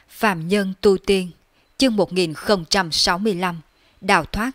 Phàm nhân tu tiên, chương 1065, đào thoát.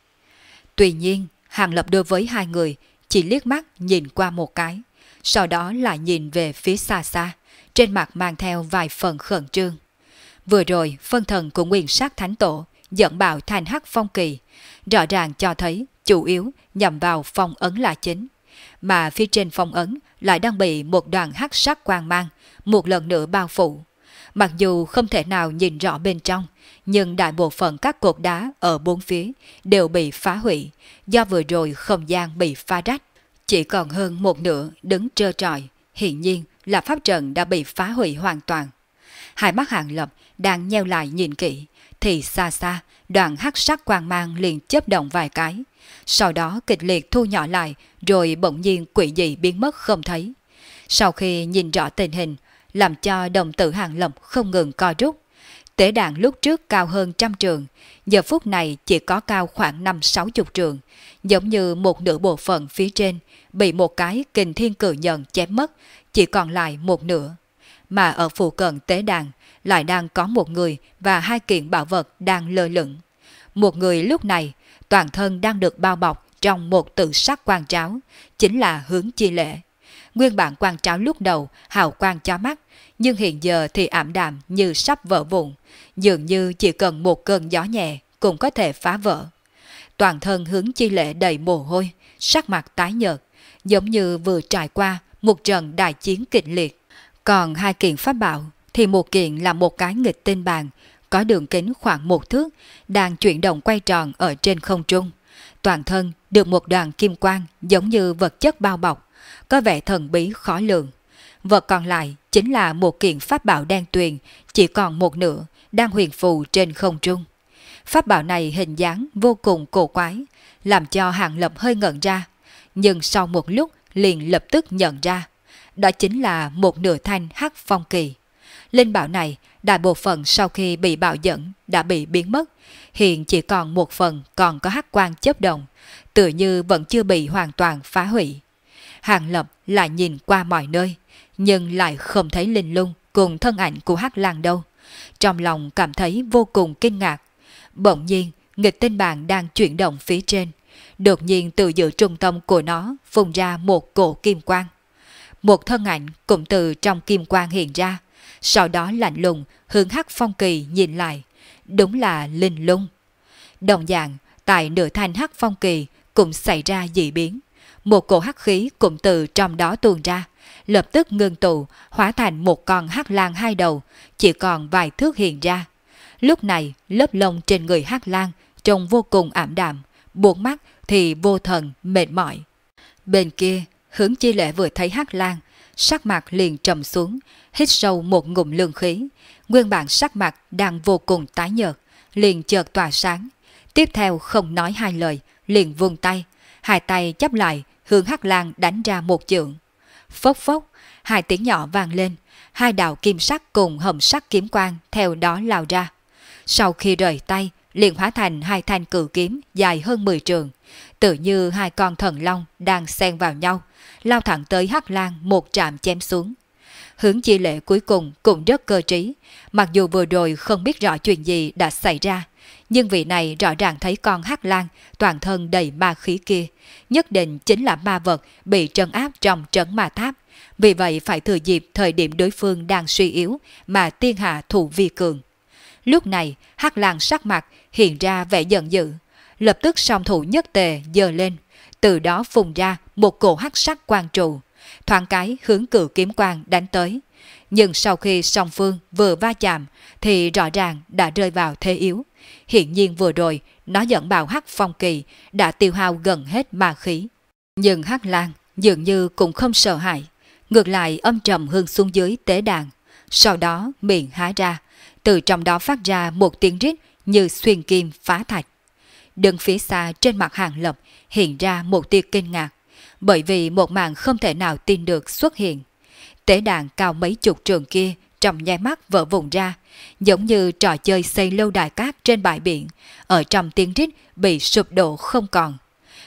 Tuy nhiên, Hàng Lập đối với hai người chỉ liếc mắt nhìn qua một cái, sau đó lại nhìn về phía xa xa, trên mặt mang theo vài phần khẩn trương. Vừa rồi, phân thần của Nguyên Sát Thánh Tổ dẫn bạo thành hắc phong kỳ, rõ ràng cho thấy chủ yếu nhằm vào phong ấn là chính, mà phía trên phong ấn lại đang bị một đoàn hắc sắc quang mang một lần nữa bao phủ. Mặc dù không thể nào nhìn rõ bên trong, nhưng đại bộ phận các cột đá ở bốn phía đều bị phá hủy, do vừa rồi không gian bị phá rách. Chỉ còn hơn một nửa đứng trơ trọi, hiển nhiên là pháp trận đã bị phá hủy hoàn toàn. Hai mắt Hàng Lập đang nheo lại nhìn kỹ, thì xa xa đoàn hắc sắc quang mang liền chớp động vài cái, sau đó kịch liệt thu nhỏ lại, rồi bỗng nhiên quỷ dị biến mất không thấy. Sau khi nhìn rõ tình hình, làm cho đồng tử Hàng Lập không ngừng co rút. Tế đàn lúc trước cao hơn 100 trượng, giờ phút này chỉ có cao khoảng 50-60 trượng, giống như một nửa bộ phận phía trên bị một cái kình thiên cự nhận chém mất, chỉ còn lại một nửa. Mà ở phụ cận tế đàn lại đang có một người và hai kiện bảo vật đang lơ lửng. Một người lúc này toàn thân đang được bao bọc trong một tự sắc quang tráo, chính là Hướng Chi Lễ. Nguyên bản quang tráo lúc đầu hào quang chói mắt, nhưng hiện giờ thì ảm đạm như sắp vỡ vụn, dường như chỉ cần một cơn gió nhẹ cũng có thể phá vỡ. Toàn thân Hướng Chi Lễ đầy mồ hôi, sắc mặt tái nhợt, giống như vừa trải qua một trận đại chiến kịch liệt. Còn hai kiện pháp bảo thì một kiện là một cái nghịch tinh bàn, có đường kính khoảng 1 thước, đang chuyển động quay tròn ở trên không trung. Toàn thân được một đoàn kim quang giống như vật chất bao bọc, có vẻ thần bí khó lường. Vật còn lại chính là một kiện pháp bảo đen tuyền, chỉ còn một nửa, đang huyền phù trên không trung. Pháp bảo này hình dáng vô cùng cổ quái, làm cho Hàng Lập hơi ngẩn ra, nhưng sau một lúc liền lập tức nhận ra. Đó chính là một nửa thanh hắc phong kỳ. Linh bảo này, đại bộ phận sau khi bị bạo dẫn đã bị biến mất, hiện chỉ còn một phần còn có hắc quang chớp động, tựa như vẫn chưa bị hoàn toàn phá hủy. Hàng Lập lại nhìn qua mọi nơi, nhưng lại không thấy linh lung cùng thân ảnh của Hắc Lang đâu. Trong lòng cảm thấy vô cùng kinh ngạc. Bỗng nhiên, nghịch tinh bàn đang chuyển động phía trên. Đột nhiên từ giữa trung tâm của nó phun ra một cổ kim quang. Một thân ảnh cũng từ trong kim quang hiện ra, sau đó lạnh lùng hướng Hắc Phong Kỳ nhìn lại. Đúng là linh lung. Đồng dạng, tại nửa thanh Hắc Phong Kỳ cũng xảy ra dị biến. Một cổ hắc khí cũng từ trong đó tuôn ra, lập tức ngưng tụ, hóa thành một con hắc lang hai đầu, chỉ còn vài thước hiện ra. Lúc này, lớp lông trên người hắc lang trông vô cùng ảm đạm, buộc mắt thì vô thần, mệt mỏi. Bên kia, Hướng Chi Lễ vừa thấy hắc lang, sắc mặt liền trầm xuống, hít sâu một ngụm lương khí. Nguyên bản sắc mặt đang vô cùng tái nhợt, liền chợt tỏa sáng. Tiếp theo không nói hai lời, liền vung tay, hai tay chắp lại, hướng hắc lang đánh ra một chưởng. Phốc phốc, hai tiếng nhỏ vang lên, hai đạo kim sắc cùng hồng sắc kiếm quang theo đó lao ra. Sau khi rời tay, liền hóa thành hai thanh cự kiếm dài hơn 10 trượng, tự như hai con thần long đang xen vào nhau, lao thẳng tới hắc lang một trạm chém xuống. Hướng Chi Lễ cuối cùng cũng rất cơ trí, mặc dù vừa rồi không biết rõ chuyện gì đã xảy ra, nhưng vị này rõ ràng thấy con hắc lang toàn thân đầy ma khí kia, nhất định chính là ma vật bị trấn áp trong trấn ma tháp, vì vậy phải thừa dịp thời điểm đối phương đang suy yếu mà tiên hạ thủ vi cường. Lúc này, hắc lang sắc mặt hiện ra vẻ giận dữ, lập tức song thủ nhất tề giơ lên, từ đó phun ra một cổ hắc sắc quang trụ, thoáng cái hướng cự kiếm quang đánh tới. Nhưng sau khi song phương vừa va chạm thì rõ ràng đã rơi vào thế yếu. Hiện nhiên vừa rồi nó dẫn bạo hắc phong kỳ đã tiêu hao gần hết ma khí. Nhưng hắc lang dường như cũng không sợ hãi, ngược lại âm trầm hướng xuống dưới tế đàn. Sau đó miệng há ra, từ trong đó phát ra một tiếng rít như xuyên kim phá thạch. Đứng phía xa trên mặt Hàng Lập hiện ra một tia kinh ngạc, bởi vì một màn không thể nào tin được xuất hiện. Tế đàn cao mấy chục trượng kia trong nháy mắt vỡ vụn ra, giống như trò chơi xây lâu đài cát trên bãi biển, ở trong tiếng rít bị sụp đổ không còn.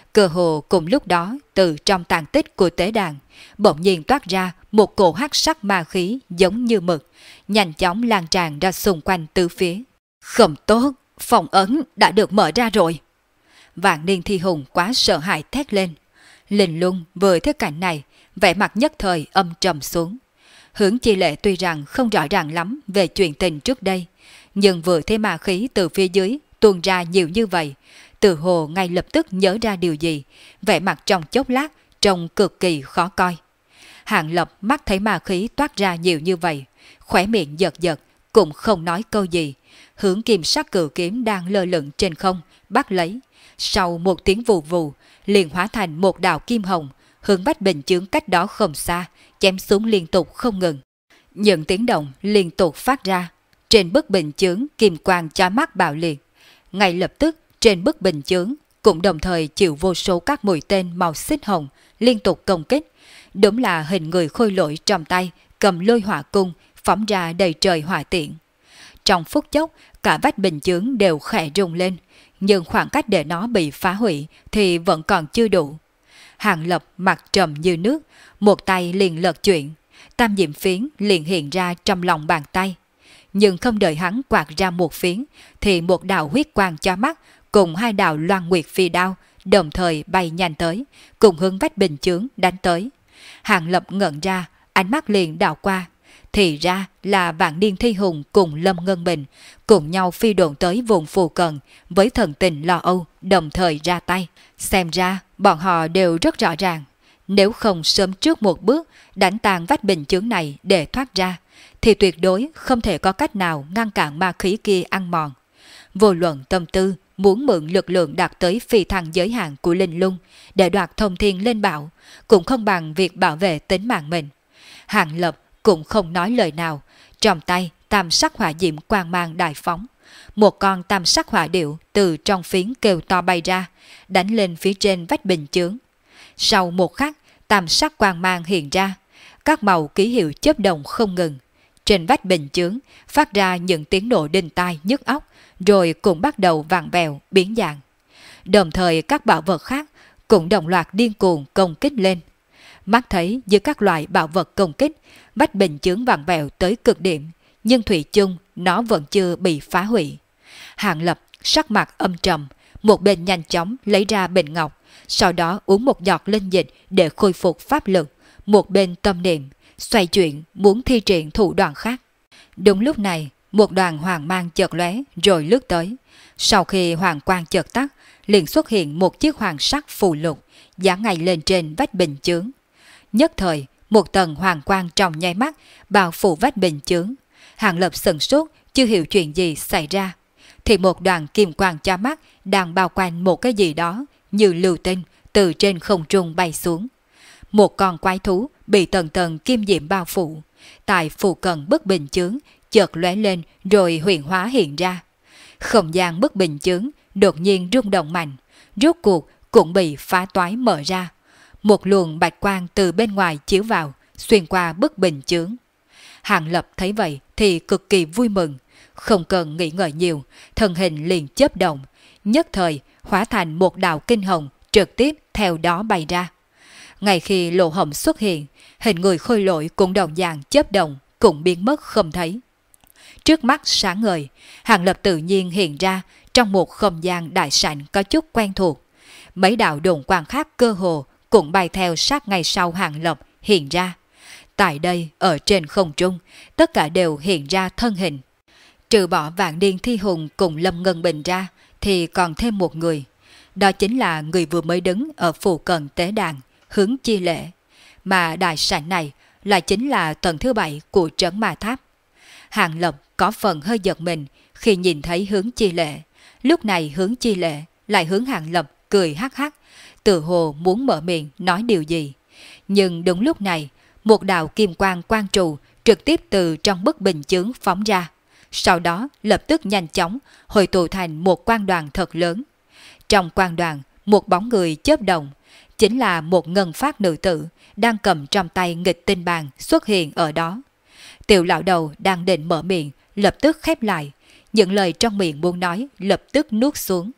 Cơ hồ cùng lúc đó, từ trong tàn tích của tế đàn, bỗng nhiên toát ra một cổ hắc sắc ma khí giống như mực, nhanh chóng lan tràn ra xung quanh tứ phía. Không tốt, phòng ấn đã được mở ra rồi. Vạn Niên Thi Hùng quá sợ hãi thét lên. Linh Lung vừa thấy cảnh này, vẻ mặt nhất thời âm trầm xuống. Hướng Chi Lệ tuy rằng không rõ ràng lắm về chuyện tình trước đây, nhưng vừa thấy ma khí từ phía dưới tuôn ra nhiều như vậy, tự hồ ngay lập tức nhớ ra điều gì, vẻ mặt trong chốc lát trông cực kỳ khó coi. Hàng Lập mắt thấy ma khí toát ra nhiều như vậy, khóe miệng giật giật, cũng không nói câu gì, hướng kim sắc cự kiếm đang lơ lửng trên không bắt lấy. Sau một tiếng vù vù, liền hóa thành một đạo kim hồng, hướng vách bình chướng cách đó không xa, chém xuống liên tục không ngừng. Những tiếng động liên tục phát ra, trên bức bình chướng kim quang chói mắt bạo liệt. Ngay lập tức trên bức bình chướng cũng đồng thời chịu vô số các mũi tên màu xích hồng liên tục công kích. Đúng là hình người khôi lỗi trong tay cầm lôi hỏa cung phóng ra đầy trời hỏa tiễn. Trong phút chốc cả vách bình chướng đều khẽ rung lên, nhưng khoảng cách để nó bị phá hủy thì vẫn còn chưa đủ. Hàng Lập mặt trầm như nước, một tay liền lật chuyển, tam diệm phiến liền hiện ra trong lòng bàn tay. Nhưng không đợi hắn quạt ra một phiến, thì một đạo huyết quang chói mắt cùng hai đạo loan nguyệt phi đao đồng thời bay nhanh tới, cùng hướng vách bình chướng đánh tới. Hàng Lập ngẩn ra, ánh mắt liền đảo qua. Thì ra là Vạn Niên Thi Hùng cùng Lâm Ngân Bình cùng nhau phi độn tới vùng phù cận với thần tình lo âu đồng thời ra tay. Xem ra bọn họ đều rất rõ ràng, nếu không sớm trước một bước đánh tan vách bình chướng này để thoát ra, thì tuyệt đối không thể có cách nào ngăn cản ma khí kia ăn mòn. Vô luận tâm tư muốn mượn lực lượng đạt tới phi thăng giới hạn của Linh Lung để đoạt thông thiên lên bảo, cũng không bằng việc bảo vệ tính mạng mình. Hàng Lập cũng không nói lời nào, trong tay tam sắc hỏa diễm quang mang đại phóng. Một con tam sắc hỏa điệu từ trong phiến kêu to bay ra, đánh lên phía trên vách bình chướng. Sau một khắc, tam sắc quang mang hiện ra, các màu ký hiệu chớp động không ngừng. Trên vách bình chướng phát ra những tiếng nổ đinh tai nhức óc, rồi cũng bắt đầu vặn vẹo biến dạng. Đồng thời các bảo vật khác cũng đồng loạt điên cuồng công kích lên. Mắt thấy giữa các loại bảo vật công kích, vách bình chướng vặn vẹo tới cực điểm, nhưng thủy chung nó vẫn chưa bị phá hủy. Hàng Lập sắc mặt âm trầm, một bên nhanh chóng lấy ra bình ngọc, sau đó uống một giọt linh dịch để khôi phục pháp lực, một bên tâm niệm xoay chuyển muốn thi triển thủ đoạn khác. Đúng lúc này, một đoàn hoàng mang chợt lóe rồi lướt tới. Sau khi hoàng quang chợt tắt, liền xuất hiện một chiếc hoàng sắc phù lục dán ngay lên trên vách bình chướng. Nhất thời, một tầng hoàng quang trong nháy mắt bao phủ vách bình chướng. Hàng Lập sửng sốt, chưa hiểu chuyện gì xảy ra, thì một đoàn kim quang chói mắt đang bao quanh một cái gì đó như lưu tinh từ trên không trung bay xuống. Một con quái thú bị tầng tầng kim diệm bao phủ, tại phụ cận bức bình chướng chợt lóe lên rồi huyền hóa hiện ra. Không gian bức bình chướng đột nhiên rung động mạnh, rốt cuộc cũng bị phá toái mở ra. Một luồng bạch quang từ bên ngoài chiếu vào, xuyên qua bức bình chướng. Hàng Lập thấy vậy thì cực kỳ vui mừng, không cần nghĩ ngợi nhiều, thân hình liền chớp động, nhất thời hóa thành một đạo kinh hồng trực tiếp theo đó bay ra. Ngay khi lỗ hổng xuất hiện, hình người khôi lỗi cũng đồng dạng chớp động, cũng biến mất không thấy. Trước mắt sáng ngời, Hàng Lập tự nhiên hiện ra trong một không gian đại sảnh có chút quen thuộc. Mấy đạo đồn quang khác cơ hồ cũng bay theo sát ngay sau Hàng Lập hiện ra. Tại đây, ở trên không trung, tất cả đều hiện ra thân hình. Trừ bỏ Vạn Niên Thi Hùng cùng Lâm Ngân Bình ra, thì còn thêm một người. Đó chính là người vừa mới đứng ở phụ cận tế đàn, Hướng Chi Lệ. Mà đại sảnh này lại chính là tầng thứ 7 của trấn Ma Tháp. Hàng Lập có phần hơi giật mình khi nhìn thấy Hướng Chi Lệ. Lúc này Hướng Chi Lệ lại hướng Hàng Lập cười hắc hắc, tự hồ muốn mở miệng nói điều gì. Nhưng đúng lúc này, một đạo kim quang quang trụ trực tiếp từ trong bức bình chướng phóng ra. Sau đó lập tức nhanh chóng hội tụ thành một quang đoàn thật lớn. Trong quang đoàn, một bóng người chớp động, chính là một ngân phát nữ tử đang cầm trong tay nghịch tinh bàn xuất hiện ở đó. Tiểu lão đầu đang định mở miệng, lập tức khép lại, những lời trong miệng muốn nói lập tức nuốt xuống.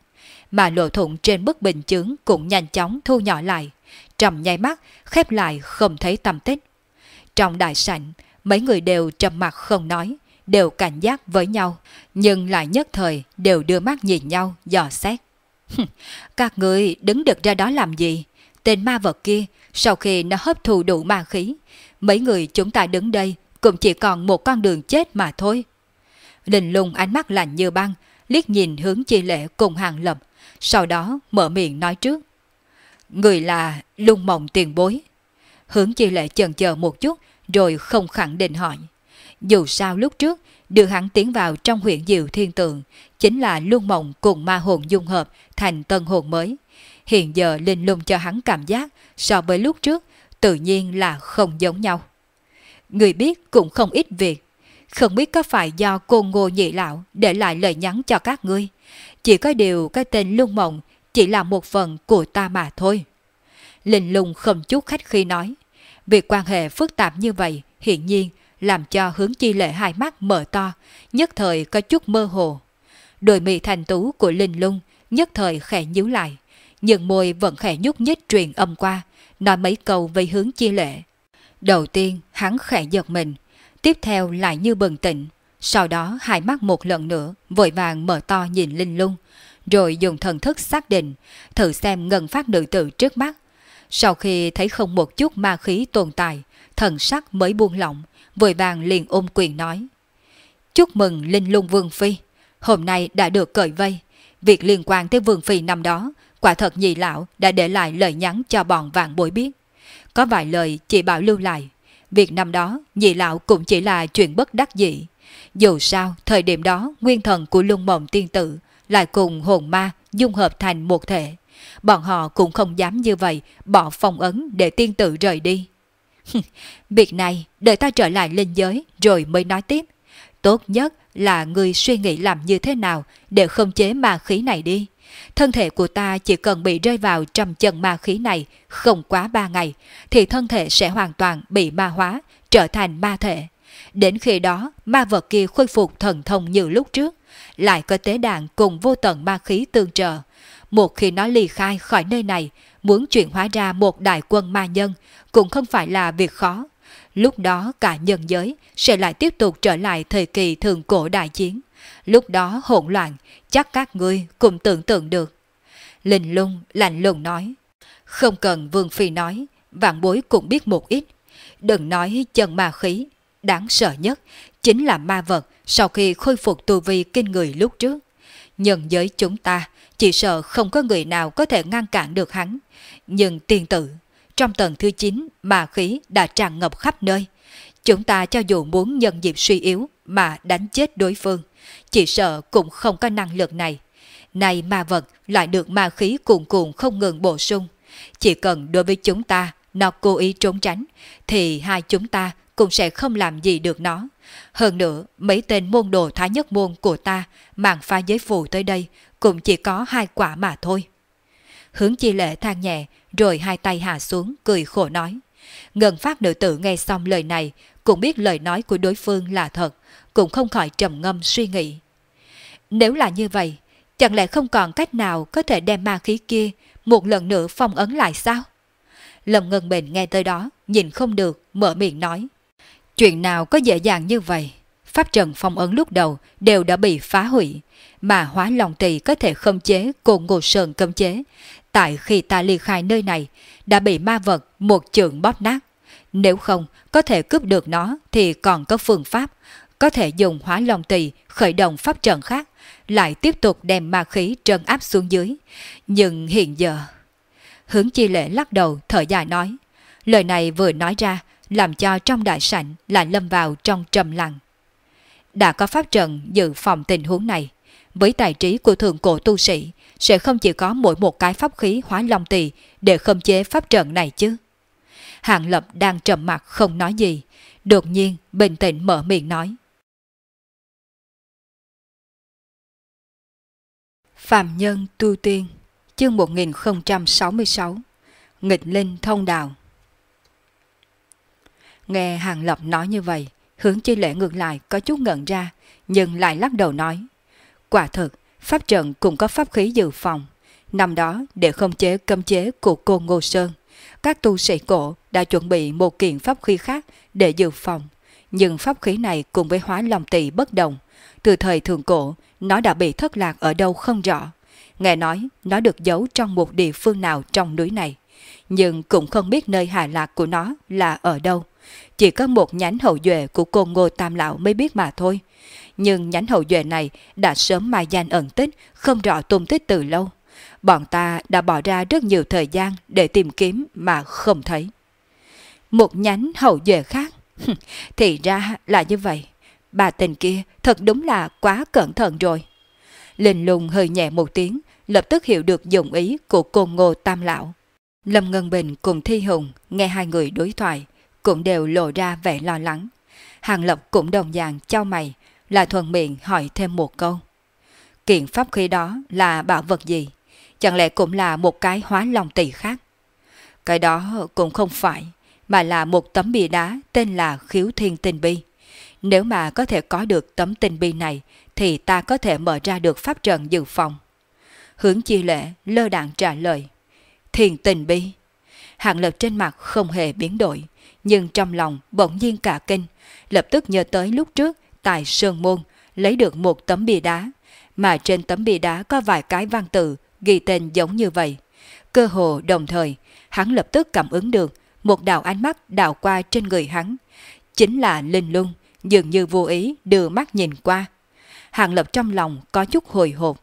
mà lỗ thủng trên bức bình chướng cũng nhanh chóng thu nhỏ lại, trong nháy mắt khép lại không thấy tăm tích. Trong đại sảnh, mấy người đều trầm mặc không nói, đều cảnh giác với nhau, nhưng lại nhất thời đều đưa mắt nhìn nhau dò xét. Các người đứng được ra đó làm gì? Tên ma vật kia, sau khi nó hấp thụ đủ ma khí, mấy người chúng ta đứng đây cũng chỉ còn một con đường chết mà thôi. Linh Lung ánh mắt lạnh như băng, liếc nhìn Hướng Chi Lễ cùng Hàng Lập, sau đó mở miệng nói trước. Người là Lung Mộng tiền bối. Hướng Chi Lễ chần chờ một chút rồi không khẳng định hỏi. Dù sao lúc trước đưa hắn tiến vào trong huyện Diệu Thiên Tượng chính là Lung Mộng cùng ma hồn dung hợp thành tân hồn mới. Hiện giờ Linh Lung cho hắn cảm giác so với lúc trước tự nhiên là không giống nhau. Người biết cũng không ít việc, không biết có phải do cô Ngô Nhị Lão để lại lời nhắn cho các ngươi. Chỉ có điều cái tên Lung Mộng chỉ là một phần của ta mà thôi. Linh Lung không chút khách khí nói. Việc quan hệ phức tạp như vậy hiển nhiên làm cho Hướng Chi Lễ hai mắt mở to, nhất thời có chút mơ hồ. Đôi mi thành tú của Linh Lung nhất thời khẽ nhíu lại, nhưng môi vẫn khẽ nhúc nhích truyền âm qua, nói mấy câu với Hướng Chi Lễ. Đầu tiên hắn khẽ giật mình, tiếp theo lại như bừng tỉnh, sau đó hai mắt một lần nữa vội vàng mở to nhìn Linh Lung, rồi dùng thần thức xác định, thử xem ngân phát nữ tử trước mắt. Sau khi thấy không một chút ma khí tồn tại, thần sắc mới buông lỏng, vội vàng liền ôm quyền nói. Chúc mừng Linh Lung Vương Phi, hôm nay đã được cởi vây. Việc liên quan tới Vương Phi năm đó, quả thật Nhị Lão đã để lại lời nhắn cho bọn vạn bối biết. Có vài lời chỉ bảo lưu lại. Việc năm đó Nhị Lão cũng chỉ là chuyện bất đắc dĩ. Dù sao thời điểm đó nguyên thần của Lung Mộng tiên tử lại cùng hồn ma dung hợp thành một thể. Bọn họ cũng không dám như vậy bỏ phong ấn để tiên tử rời đi. Việc này đợi ta trở lại linh giới rồi mới nói tiếp. Tốt nhất là người suy nghĩ làm như thế nào để khống chế ma khí này đi. Thân thể của ta chỉ cần bị rơi vào trong chân ma khí này không quá 3 ngày thì thân thể sẽ hoàn toàn bị ma hóa, trở thành ma thể. Đến khi đó ma vật kia khôi phục thần thông như lúc trước, lại có tế đàn cùng vô tận ma khí tương trợ. Một khi nó ly khai khỏi nơi này, muốn chuyển hóa ra một đại quân ma nhân cũng không phải là việc khó. Lúc đó cả nhân giới sẽ lại tiếp tục trở lại thời kỳ thượng cổ đại chiến. Lúc đó hỗn loạn, chắc các ngươi cũng tưởng tượng được. Linh Lung lạnh lùng nói. Không cần Vương Phi nói, vạn bối cũng biết một ít. Đừng nói chân ma khí, đáng sợ nhất chính là ma vật sau khi khôi phục tu vi kinh người lúc trước. Nhân giới chúng ta chỉ sợ không có người nào có thể ngăn cản được hắn. Nhưng tiên tử, trong tầng thứ 9 ma khí đã tràn ngập khắp nơi. Chúng ta cho dù muốn nhân dịp suy yếu mà đánh chết đối phương, chỉ sợ cũng không có năng lực này. Này ma vật lại được ma khí cuồn cuộn không ngừng bổ sung. Chỉ cần đối với chúng ta nó cố ý trốn tránh, thì hai chúng ta cũng sẽ không làm gì được nó. Hơn nữa, mấy tên môn đồ Thái Nhất Môn của ta mang pha giới phù tới đây cũng chỉ có 2 quả mà thôi. Hướng Chi Lễ than nhẹ, rồi hai tay hạ xuống, cười khổ nói. Ngân phát nữ tử nghe xong lời này, cũng biết lời nói của đối phương là thật, cũng không khỏi trầm ngâm suy nghĩ. Nếu là như vậy, chẳng lẽ không còn cách nào có thể đem ma khí kia một lần nữa phong ấn lại sao? Lâm Ngân Bình nghe tới đó, nhìn không được, mở miệng nói. Chuyện nào có dễ dàng như vậy? Pháp trận phong ấn lúc đầu đều đã bị phá hủy, mà Hóa Long Tỳ có thể khống chế Côn Ngô Sơn cấm chế. Tại khi ta ly khai nơi này, đã bị ma vật một chưởng bóp nát. Nếu không có thể cướp được nó thì còn có phương pháp, có thể dùng Hóa Long Tỳ khởi động pháp trận khác, lại tiếp tục đem ma khí trấn áp xuống dưới. Nhưng hiện giờ... Hướng Chi Lễ lắc đầu thở dài nói. Lời này vừa nói ra, làm cho trong đại sảnh lại lâm vào trong trầm lặng. Đã có pháp trận dự phòng tình huống này, với tài trí của thượng cổ tu sĩ, sẽ không chỉ có mỗi một cái pháp khí Hóa Long Tỳ để khống chế pháp trận này chứ. Hàng Lập đang trầm mặc không nói gì, đột nhiên bình tĩnh mở miệng nói. Phàm Nhân Tu Tiên, chương 1066, Nghịch Linh Thông Đạo. Nghe Hàng Lập nói như vậy, Hướng Chi Lễ ngược lại có chút ngẩn ra, nhưng lại lắc đầu nói. Quả thực, pháp trận cũng có pháp khí dự phòng, Năm đó, để khống chế cấm chế của Côn Ngô Sơn, các tu sĩ cổ đã chuẩn bị một kiện pháp khí khác để dự phòng. Nhưng pháp khí này cùng với Hóa Long Tỳ bất đồng. Từ thời thượng cổ, nó đã bị thất lạc ở đâu không rõ. Nghe nói nó được giấu trong một địa phương nào trong núi này. Nhưng cũng không biết nơi hạ lạc của nó là ở đâu. Chỉ có một nhánh hậu duệ của Côn Ngô Tam Lão mới biết mà thôi. Nhưng nhánh hậu duệ này đã sớm mai danh ẩn tích, không rõ tung tích từ lâu. Bọn ta đã bỏ ra rất nhiều thời gian để tìm kiếm mà không thấy. Một nhánh hậu duệ khác? Thì ra là như vậy. Bà tình kia thật đúng là quá cẩn thận rồi. Linh Lung hơi nhẹ một tiếng, lập tức hiểu được dụng ý của Côn Ngô Tam Lão. Lâm Ngân Bình cùng Thi Hùng nghe hai người đối thoại, cũng đều lộ ra vẻ lo lắng. Hàng Lập cũng đồng dạng chau mày, lại thuận miệng hỏi thêm một câu. Kiện pháp khí đó là bảo vật gì? Chẳng lẽ cũng là một cái Hóa Long Tỳ khác? Cái đó cũng không phải, mà là một tấm bia đá tên là Khiếu Thiên Tinh Bi. Nếu mà có thể có được tấm tinh bi này, thì ta có thể mở ra được pháp trận dự phòng. Hướng Chi Lễ lơ đãng trả lời. Thiên Tinh Bi. Hàng Lập trên mặt không hề biến đổi, nhưng trong lòng bỗng nhiên cả kinh, lập tức nhớ tới lúc trước tại Sơn Môn lấy được một tấm bia đá, mà trên tấm bia đá có vài cái văn tự ghi tên giống như vậy. Cơ hồ đồng thời, hắn lập tức cảm ứng được một đạo ánh mắt đảo qua trên người hắn. Chính là Linh Lung, dường như vô ý đưa mắt nhìn qua. Hàng Lập trong lòng có chút hồi hộp.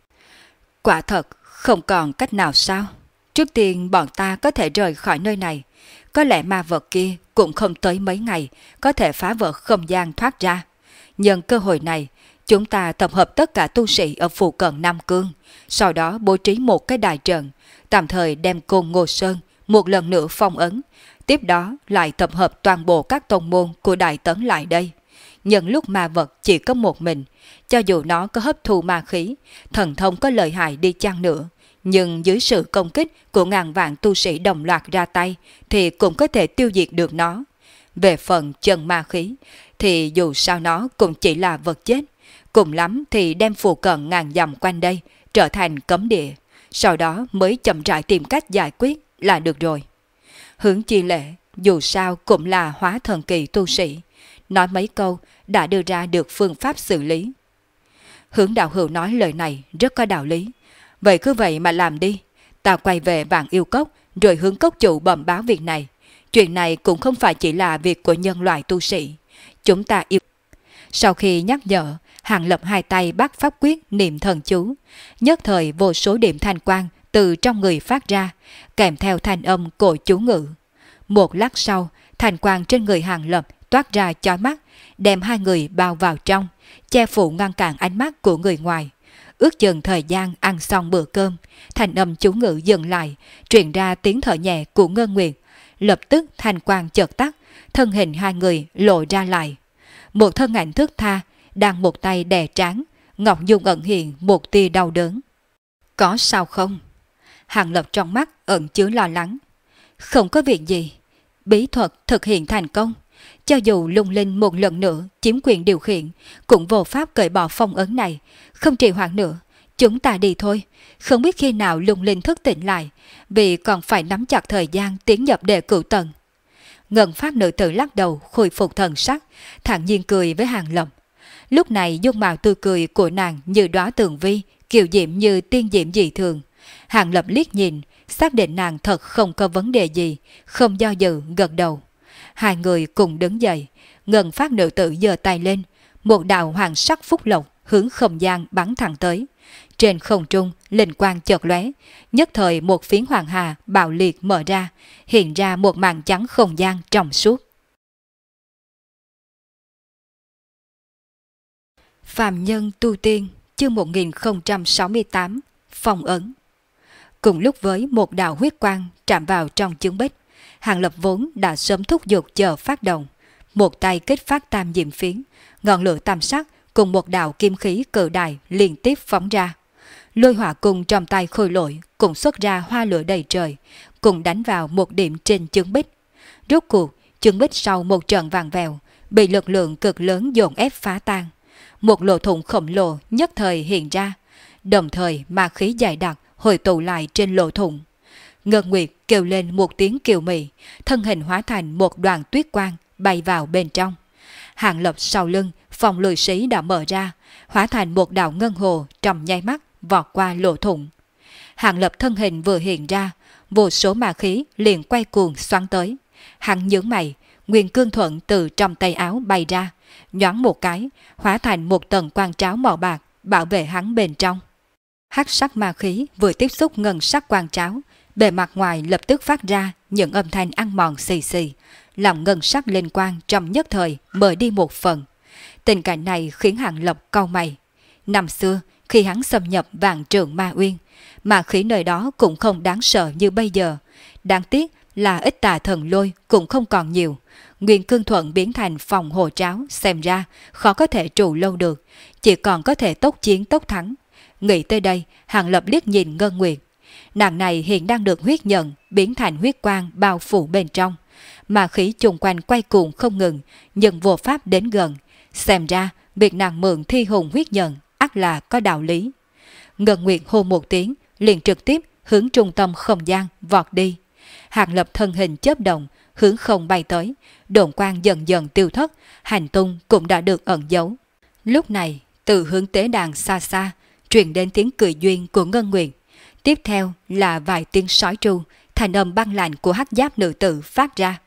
Quả thật, không còn cách nào sao? Trước tiên bọn ta có thể rời khỏi nơi này. Có lẽ ma vật kia cũng không tới mấy ngày có thể phá vỡ không gian thoát ra. Nhân cơ hội này, chúng ta tập hợp tất cả tu sĩ ở phụ cận Nam Cương, sau đó bố trí một cái đại trận, tạm thời đem Côn Ngô Sơn một lần nữa phong ấn, tiếp đó lại tập hợp toàn bộ các tông môn của Đại Tấn lại đây. Nhân lúc ma vật chỉ có một mình, cho dù nó có hấp thu ma khí, thần thông có lợi hại đi chăng nữa, nhưng dưới sự công kích của ngàn vạn tu sĩ đồng loạt ra tay thì cũng có thể tiêu diệt được nó. Về phần chân ma khí thì dù sao nó cũng chỉ là vật chết, cùng lắm thì đem phụ cận ngàn dặm quanh đây trở thành cấm địa, sau đó mới chậm rãi tìm cách giải quyết là được rồi. Hướng Chi Lễ dù sao cũng là hóa thần kỳ tu sĩ, nói mấy câu đã đưa ra được phương pháp xử lý. Hướng đạo hữu nói lời này rất có đạo lý. Vậy cứ vậy mà làm đi. Ta quay về Vạn Yêu Cốc rồi hướng cốc chủ bẩm báo việc này. Chuyện này cũng không phải chỉ là việc của nhân loại tu sĩ. Chúng ta yêu. Sau khi nhắc nhở, Hàng Lập hai tay bắt pháp quyết niệm thần chú. Nhất thời vô số điểm thanh quang từ trong người phát ra, kèm theo thanh âm của chú ngữ. Một lát sau, thanh quang trên người Hàng Lập toát ra chói mắt, đem hai người bao vào trong, che phủ ngăn cản ánh mắt của người ngoài. Ước chừng thời gian ăn xong bữa cơm, thanh âm chú ngữ dừng lại, truyền ra tiếng thở nhẹ của Ngân Nguyệt. Lập tức thanh quang chợt tắt, thân hình hai người lộ ra lại. Một thân ảnh thướt tha, đang một tay đè trán, Ngọc Dung ẩn hiện một tia đau đớn. Có sao không? Hàng Lập trong mắt ẩn chứa lo lắng. Không có việc gì. Bí thuật thực hiện thành công. Cho dù Lung Linh một lần nữa chiếm quyền điều khiển, cũng vô pháp cởi bỏ phong ấn này. Không trì hoãn nữa, chúng ta đi thôi. Không biết khi nào Lung Linh thức tỉnh lại, vì còn phải nắm chặt thời gian tiến nhập đề cửu tầng. Ngân Phát nữ tử lắc đầu khôi phục thần sắc, thản nhiên cười với Hàng Lập. Lúc này dung mạo tươi cười của nàng như đóa tường vi, kiều diễm như tiên diễm dị thường. Hàng Lập liếc nhìn, xác định nàng thật không có vấn đề gì, không do dự gật đầu. Hai người cùng đứng dậy, Ngân Phát nữ tử giơ tay lên, một đạo hoàng sắc phúc lộc hướng không gian bắn thẳng tới. Trên không trung, linh quang chợt lóe, nhất thời một phiến hoàng hà bạo liệt mở ra, hiện ra một màn trắng không gian trong suốt. Phàm nhân tu tiên, chương 1068, phong ấn. Cùng lúc với một đạo huyết quang chạm vào trong chứng bích, Hàng Lập vốn đã sớm thúc giục chờ phát động, một tay kích phát tam diệm phiến, ngọn lửa tam sắc cùng một đạo kim khí cự đại liên tiếp phóng ra. Lôi hỏa cùng trong tay khôi lỗi cùng xuất ra hoa lửa đầy trời, cùng đánh vào một điểm trên chứng bích. Rốt cuộc, chứng bích sau một trận vàng vèo, bị lực lượng cực lớn dồn ép phá tan. Một lỗ thủng khổng lồ nhất thời hiện ra, đồng thời ma khí dày đặc hồi tụ lại trên lỗ thủng. Ngân Nguyệt kêu lên một tiếng kiều mị, thân hình hóa thành một đoàn tuyết quang bay vào bên trong. Hàng Lập sau lưng, phòng lười sĩ đã mở ra, hóa thành một đạo ngân hồ trong nháy mắt vọt qua lỗ thủng. Hàng Lập thân hình vừa hiện ra, vô số ma khí liền quay cuồng xoắn tới. Hắn nhướng mày, nguyên cương thuận từ trong tay áo bay ra, nhoáng một cái, hóa thành một tầng quang tráo màu bạc bảo vệ hắn bên trong. Hắc sắc ma khí vừa tiếp xúc ngân sắc quang tráo, bề mặt ngoài lập tức phát ra những âm thanh ăn mòn xì xì, làm ngân sắc lên quang trong nhất thời mờ đi một phần. Tình cảnh này khiến Hàng Lập cau mày. Năm xưa, khi hắn xâm nhập Vạn Trượng Ma Uyên, mà khí nơi đó cũng không đáng sợ như bây giờ. Đáng tiếc là ít tà thần lôi cũng không còn nhiều. Nguyên cương thuận biến thành phòng hồ tráo, xem ra khó có thể trụ lâu được, chỉ còn có thể tốc chiến tốc thắng. Nghĩ tới đây, Hàng Lập liếc nhìn Ngân Nguyệt. Nàng này hiện đang được huyết nhận biến thành huyết quang bao phủ bên trong, mà khí chung quanh quay cuồng không ngừng, nhưng vô pháp đến gần. Xem ra việc nàng mượn thi hùng huyết nhận ắt là có đạo lý. Ngân Nguyệt hô một tiếng, liền trực tiếp hướng trung tâm không gian vọt đi. Hàng Lập thân hình chớp động, hướng không bay tới, độn quang dần dần tiêu thất, hành tung cũng đã được ẩn giấu. Lúc này, từ hướng tế đàn xa xa, truyền đến tiếng cười duyên của Ngân Nguyệt. Tiếp theo là vài tiếng sói tru, thành âm băng lạnh của hắc giáp nữ tử phát ra.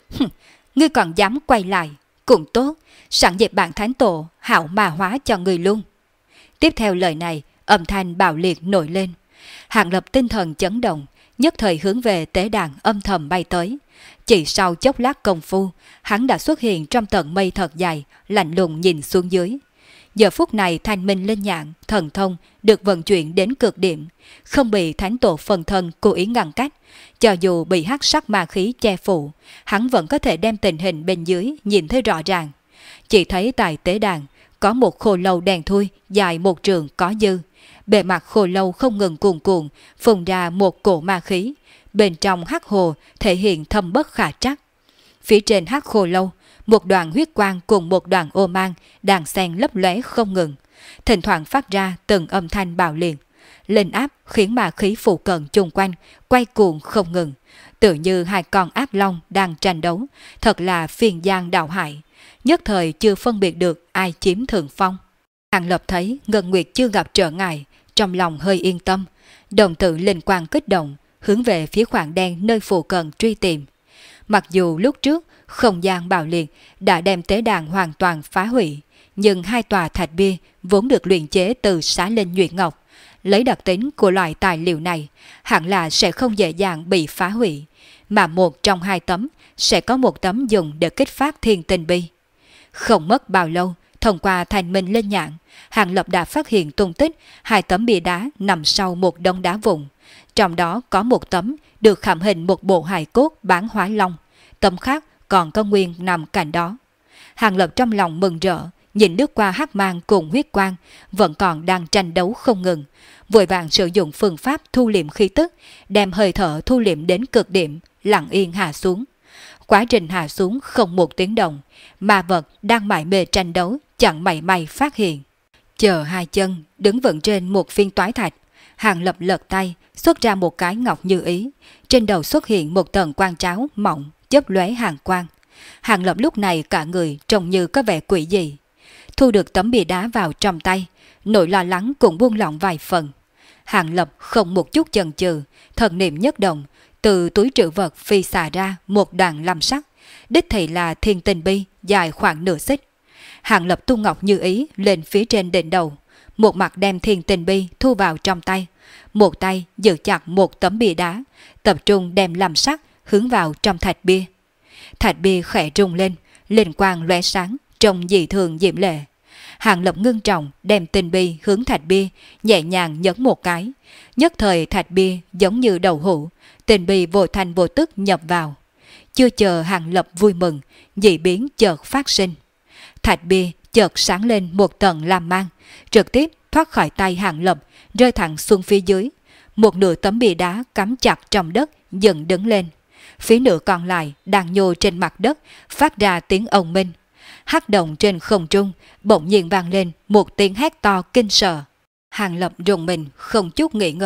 Ngươi còn dám quay lại, cũng tốt, sẵn dịp bạn thánh tổ, hảo mà hóa cho ngươi luôn. Tiếp theo lời này, âm thanh bạo liệt nổi lên. Hàng Lập tinh thần chấn động, nhất thời hướng về tế đàn âm thầm bay tới. Chỉ sau chốc lát công phu, hắn đã xuất hiện trong tầng mây thật dài, lạnh lùng nhìn xuống dưới. Giờ phút này thanh minh linh nhạn, thần thông được vận chuyển đến cực điểm, không bị thánh tổ phần thân cố ý ngăn cách. Cho dù bị hắc sắc ma khí che phủ, hắn vẫn có thể đem tình hình bên dưới nhìn thấy rõ ràng. Chỉ thấy tại tế đàn có một khô lâu đen thui dài một trường có dư. Bề mặt khô lâu không ngừng cuồn cuộn, phun ra một cổ ma khí. Bên trong hắc hồ thể hiện thâm bất khả trắc. Phía trên hắc khô lâu, một đoàn huyết quang cùng một đoàn ô mang đang xen lấp lóe không ngừng, thỉnh thoảng phát ra từng âm thanh bạo liệt, lên áp khiến ma khí phụ cận chung quanh quay cuồng không ngừng, tự như hai con ác long đang tranh đấu, thật là phiền giang đạo hại. Nhất thời chưa phân biệt được ai chiếm thượng phong. Hàng Lập thấy Ngân Nguyệt chưa gặp trở ngại, trong lòng hơi yên tâm, đồng tử linh quang kích động, hướng về phía khoảng đen nơi phụ cận truy tìm. Mặc dù lúc trước không gian bạo liệt đã đem tế đàn hoàn toàn phá hủy, nhưng hai tòa thạch bia vốn được luyện chế từ xá linh nhuyễn ngọc, lấy đặc tính của loại tài liệu này, hẳn là sẽ không dễ dàng bị phá hủy, mà một trong hai tấm sẽ có một tấm dùng để kích phát thiên tinh bi. Không mất bao lâu, thông qua thanh minh linh nhãn, Hàng Lập đã phát hiện tung tích hai tấm bia đá nằm sau một đống đá vụn. Trong đó có một tấm được khảm hình một bộ hài cốt bán hóa long, tấm khác còn có nguyên nằm cạnh đó. Hàng Lập trong lòng mừng rỡ, nhìn lướt qua hắc mang cùng huyết quang vẫn còn đang tranh đấu không ngừng, vội vàng sử dụng phương pháp thu liệm khí tức, đem hơi thở thu liệm đến cực điểm, lặng yên hạ xuống. Quá trình hạ xuống không một tiếng động, ma vật đang mải mê tranh đấu chẳng mảy may phát hiện. Chờ hai chân đứng vững trên một phiên toái thạch, Hàng Lập lật tay xuất ra một cái ngọc như ý, trên đầu xuất hiện một tầng quang tráo mỏng chớp lóe hàn quang. Hàng Lập lúc này cả người trông như có vẻ quỷ dị. Thu được tấm bìa đá vào trong tay, nỗi lo lắng cũng buông lỏng vài phần. Hàng Lập không một chút chần chừ, thần niệm nhất động, từ túi trữ vật phi xà ra một đoạn lam sắc, đích thị là thiên tinh bi dài khoảng nửa xích. Hàng Lập tung ngọc như ý lên phía trên đỉnh đầu, một mặt đem thiên tinh bi thu vào trong tay, một tay giữ chặt một tấm bìa đá, tập trung đem lam sắc hướng vào trong thạch bia. Thạch bia khẽ rung lên, linh quang lóe sáng, trông dị thường diễm lệ. Hàng Lập ngưng trọng đem tinh bi hướng thạch bia, nhẹ nhàng nhấn một cái. Nhất thời thạch bia giống như đầu hũ, tinh bi vô thành vô tức nhập vào. Chưa chờ Hàng Lập vui mừng, dị biến chợt phát sinh. Thạch bia chợt sáng lên một tầng lam mang, trực tiếp thoát khỏi tay Hàng Lập, rơi thẳng xuống phía dưới. Một nửa tấm bia đá cắm chặt trong đất dần đứng lên. Phía nửa còn lại đang nhô trên mặt đất, phát ra tiếng ồng minh. Hắc động trên không trung bỗng nhiên vang lên một tiếng hét to kinh sợ. Hàng Lập rùng mình không chút nghĩ ngợi,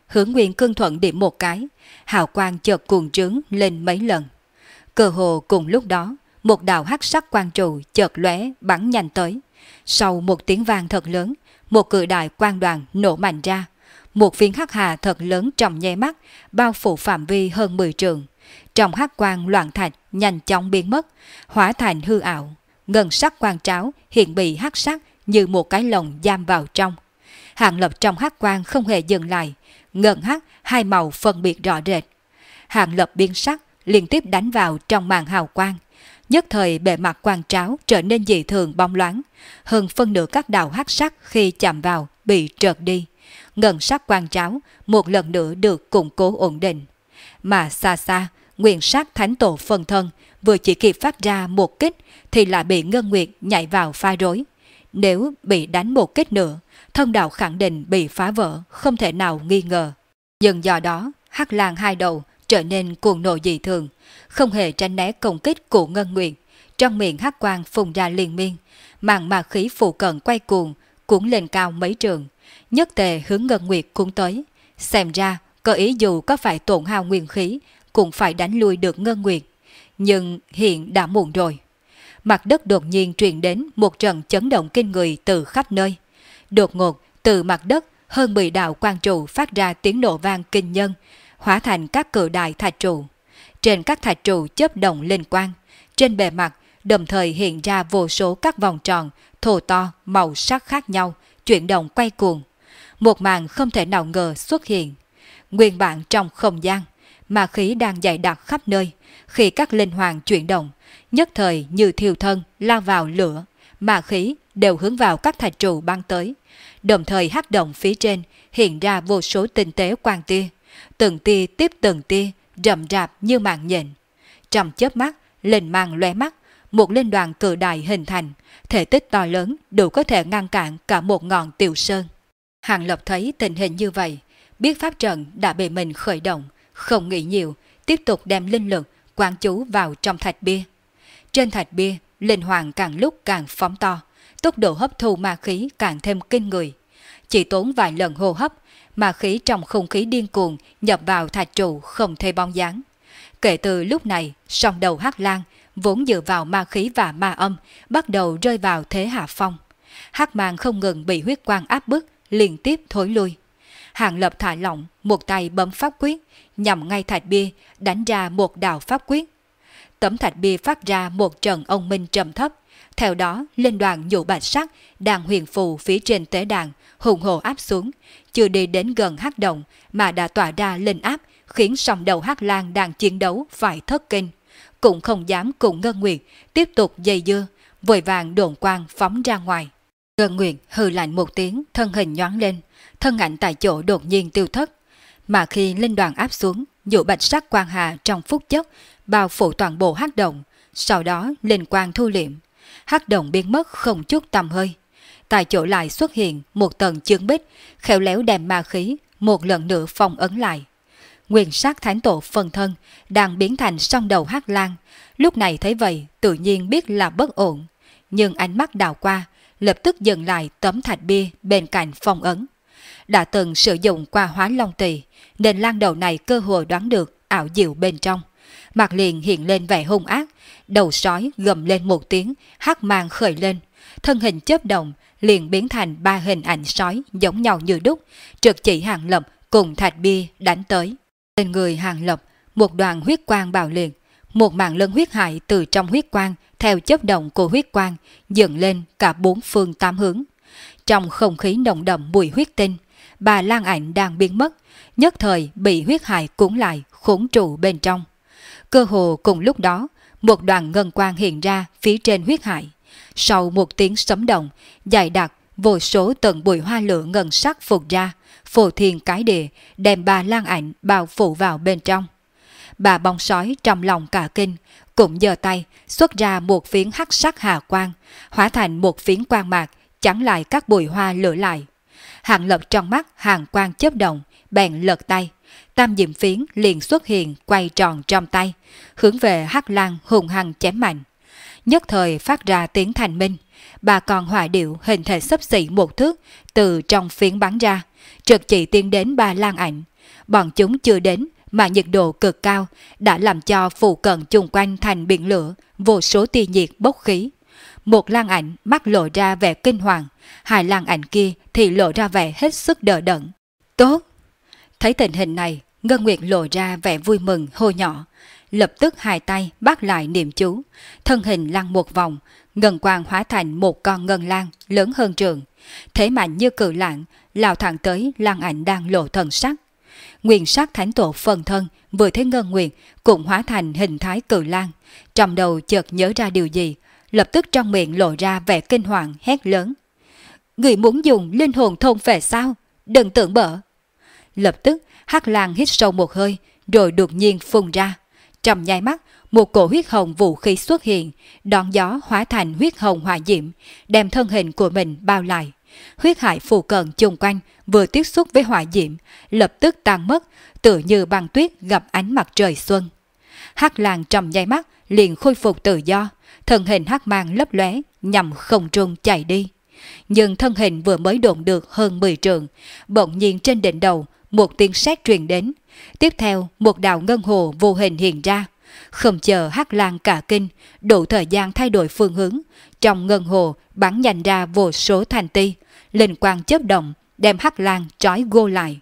hướng Nguyên Cương Thuận điểm một cái, hào quang chợt cuồng trướng lên mấy lần. Cơ hồ cùng lúc đó, một đạo hắc sắc quang trụ chợt lóe bắn nhanh tới. Sau một tiếng vang thật lớn, một cự đại quang đoàn nổ mạnh ra. Một viên hắc hà thật lớn trong nháy mắt, bao phủ phạm vi hơn 10 trượng. Trong hắc quang loạn thạch nhanh chóng biến mất, hóa thành hư ảo. Ngân sắc quang tráo hiện bị hắc sắc như một cái lồng giam vào trong. Hàng Lập trong hắc quang không hề dừng lại, ngân hắc hai màu phân biệt rõ rệt. Hàng Lập biến sắc liên tiếp đánh vào trong màn hào quang. Nhất thời bề mặt quang tráo trở nên dị thường bóng loáng, hơn phân nửa các đạo hắc sắc khi chạm vào bị trợt đi. Ngân sắc quang tráo một lần nữa được củng cố ổn định. Mà xa xa, Nguyên Sắc Thánh Tổ phân thân vừa chỉ kịp phát ra một kích thì lại bị Ngân Nguyệt nhảy vào pha rối. Nếu bị đánh một kích nữa, thân đạo khẳng định bị phá vỡ, không thể nào nghi ngờ. Nhưng do đó, hắc lang hai đầu trở nên cuồng nộ dị thường, không hề tránh né công kích của Ngân Nguyệt. Trong miệng hắc quang phun ra liên miên, màn ma khí phụ cận quay cuồng, cuốn lên cao mấy trường, nhất tề hướng Ngân Nguyệt cuốn tới. Xem ra, có ý dù có phải tổn hao nguyên khí, cũng phải đánh lui được Ngân Nguyệt. Nhưng hiện đã muộn rồi. Mặt đất đột nhiên truyền đến một trận chấn động kinh người từ khắp nơi. Đột ngột, từ mặt đất, hơn 10 đạo quang trụ phát ra tiếng nổ vang kinh nhân, hóa thành các cự đại thạch trụ. Trên các thạch trụ chớp động lên quang, trên bề mặt đồng thời hiện ra vô số các vòng tròn, thô to, màu sắc khác nhau, chuyển động quay cuồng. Một màn không thể nào ngờ xuất hiện. Nguyên bản trong không gian, ma khí đang dày đặc khắp nơi, khi các linh hoàng chuyển động, nhất thời như thiêu thân lao vào lửa, ma khí đều hướng vào các thạch trụ băng tới. Đồng thời hắc động phía trên hiện ra vô số tinh tế quang tia, từng tia tiếp từng tia, rậm rạp như mạng nhện. Trong chớp mắt, linh mang lóe mắt, một linh đoàn cự đại hình thành, thể tích to lớn đủ có thể ngăn cản cả một ngọn tiểu sơn. Hàng Lập thấy tình hình như vậy, biết pháp trận đã bị mình khởi động, không nghĩ nhiều, tiếp tục đem linh lực quán chú vào trong thạch bia. Trên thạch bia, linh hoàng càng lúc càng phóng to, tốc độ hấp thu ma khí càng thêm kinh người. Chỉ tốn vài lần hô hấp, ma khí trong không khí điên cuồng nhập vào thạch trụ không thấy bóng dáng. Kể từ lúc này, song đầu hắc lang vốn dựa vào ma khí và ma âm bắt đầu rơi vào thế hạ phong. Hắc mang không ngừng bị huyết quang áp bức, liên tiếp thối lui. Hàng Lập thả lỏng, một tay bấm pháp quyết, nhằm ngay thạch bia đánh ra một đạo pháp quyết. Tấm thạch bia phát ra một trận ông minh trầm thấp. Theo đó, linh đoàn nhũ bạch sắc đang huyền phù phía trên tế đàn hùng hồ áp xuống, chưa đi đến gần hắc động mà đã tỏa ra linh áp, khiến song đầu hắc lang đang chiến đấu phải thất kinh, cũng không dám cùng Ngân Nguyệt tiếp tục dây dưa, vội vàng độn quang phóng ra ngoài. Ngân Nguyệt hừ lạnh một tiếng, thân hình nhoáng lên, thân ảnh tại chỗ đột nhiên tiêu thất. Mà khi linh đoàn áp xuống, nhũ bạch sắc quang hà trong phút chốc bao phủ toàn bộ hắc động, sau đó linh quang thu liệm, hắc động biến mất không chút tăm hơi. Tại chỗ lại xuất hiện một tầng chướng bích, khéo léo đem ma khí một lần nữa phong ấn lại. Nguyên Sắc Thánh Tổ phân thân đang biến thành song đầu hắc lang, lúc này thấy vậy tự nhiên biết là bất ổn, nhưng ánh mắt đảo qua, lập tức dừng lại tấm thạch bia bên cạnh phong ấn. Đã từng sử dụng qua hóa long tỳ, nên lang đầu này cơ hội đoán được ảo diệu bên trong. Mặt liền hiện lên vẻ hung ác, đầu sói gầm lên một tiếng, hắc mang khởi lên, thân hình chớp động liền biến thành 3 hình ảnh sói giống nhau như đúc, trực chỉ Hàng Lập cùng thạch bia đánh tới. Trên người Hàng Lập, một đoàn huyết quang bạo liệt, một mảng lớn huyết hải từ trong huyết quang theo chớp động của huyết quang dựng lên cả 4 phương 8 hướng. Trong không khí nồng đậm mùi huyết tinh, 3 lang ảnh đang biến mất, nhất thời bị huyết hải cuốn lại khốn trụ bên trong. Cơ hồ cùng lúc đó, một đoàn ngân quang hiện ra phía trên huyết hải. Sau một tiếng sấm động, dày đặc, vô số tầng bụi hoa lửa ngân sắc phụt ra, phô thiên cái địa, đem 3 lang ảnh bao phủ vào bên trong. 3 bóng sói trong lòng cả kinh, cũng giơ tay xuất ra một phiến hắc sắc hà quang, hóa thành một phiến quang mạc, chắn lại các bụi hoa lửa lại. Hàng Lập trong mắt hàng quang chớp động, bèn lật tay, tam diệm phiến liền xuất hiện quay tròn trong tay, hướng về hắc lang hùng hăng chém mạnh. Nhất thời phát ra tiếng thành minh, 3 con hỏa điệu hình thể xấp xỉ 1 thước từ trong phiến bắn ra, trực chỉ tiến đến 3 lang ảnh. Bọn chúng chưa đến mà nhiệt độ cực cao đã làm cho phụ cận chung quanh thành biển lửa, vô số tia nhiệt bốc khí. Một lang ảnh mắt lộ ra vẻ kinh hoàng, hai lang ảnh kia thì lộ ra vẻ hết sức đờ đẫn. Tốt! Thấy tình hình này, Ngân Nguyệt lộ ra vẻ vui mừng hô nhỏ, lập tức hai tay bắt lại niệm chú, thân hình lăn một vòng, ngân quang hóa thành một con ngân lang lớn hơn trường, thế mạnh như cự lãng, lao thẳng tới lang ảnh đang lộ thần sắc. Nguyên sắc thánh tổ phân thân vừa thấy Ngân Nguyệt cũng hóa thành hình thái cự lang, trong đầu chợt nhớ ra điều gì, lập tức trong miệng lộ ra vẻ kinh hoàng hét lớn: người muốn dùng linh hồn thôn phệ sao? Đừng tưởng bở! Lập tức Hắc Lang hít sâu một hơi, rồi đột nhiên phun ra. Trong nháy mắt, một cổ huyết hồng vũ khí xuất hiện, đón gió hóa thành huyết hồng hỏa diễm, đem thân hình của mình bao lại. Huyết hải phù cận chung quanh vừa tiếp xúc với hỏa diễm, lập tức tan mất, tựa như băng tuyết gặp ánh mặt trời xuân. Hắc Lang trong nháy mắt liền khôi phục tự do, thân hình hắc mang lấp lóe nhằm không trung chạy đi. Nhưng thân hình vừa mới độn được hơn 10 trượng, bỗng nhiên trên đỉnh đầu một tiếng sét truyền đến. Tiếp theo một đạo ngân hồ vô hình hiện ra. Không chờ Hắc Lang cả kinh, đủ thời gian thay đổi phương hướng, trong ngân hồ bắn nhanh ra vô số thành ti, linh quang chớp động, đem Hắc Lang trói gô lại.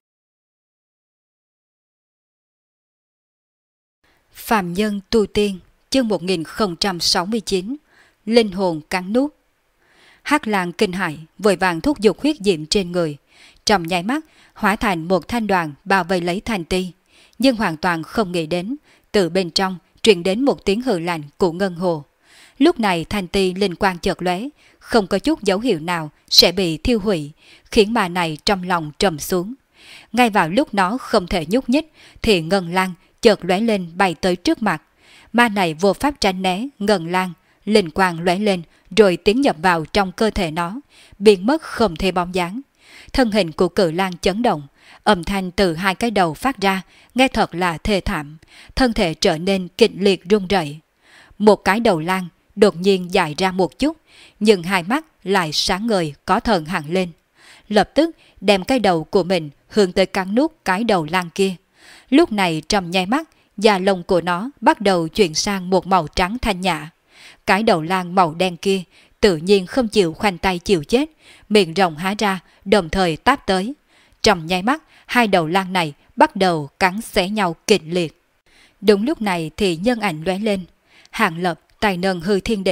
Phàm nhân tu tiên, chương 1069, linh hồn cắn nuốt. Hắc Lang kinh hãi, vội vàng thúc giục huyết diệm trên người, trong nháy mắt hóa thành một thanh đoàn bao vây lấy thành ti, nhưng hoàn toàn không nghĩ đến, từ bên trong truyền đến một tiếng hừ lạnh của ngân hồ. Lúc này thành ti linh quang chợt lóe, không có chút dấu hiệu nào sẽ bị thiêu hủy, khiến ma này trong lòng trầm xuống. Ngay vào lúc nó không thể nhúc nhích, thì ngân lang chợt lóe lên bay tới trước mặt. Ma này vô pháp tránh né ngân lang, linh quang lóe lên rồi tiến nhập vào trong cơ thể nó, biến mất không thể bóng dáng. Thân hình của cự lang chấn động, âm thanh từ hai cái đầu phát ra, nghe thật là thê thảm, thân thể trở nên kịch liệt rung rẩy. Một cái đầu lang đột nhiên dài ra một chút, nhưng hai mắt lại sáng ngời có thần hẳn lên. Lập tức đem cái đầu của mình hướng tới cắn nuốt cái đầu lang kia. Lúc này trong nháy mắt, da lông của nó bắt đầu chuyển sang một màu trắng thanh nhã. Cái đầu lang màu đen kia tự nhiên không chịu khoanh tay chịu chết, miệng rộng há ra, đồng thời táp tới. Trong nháy mắt, hai đầu lang này bắt đầu cắn xé nhau kịch liệt. Đúng lúc này thì nhân ảnh lóe lên, Hàng Lập tay nâng hư thiên đế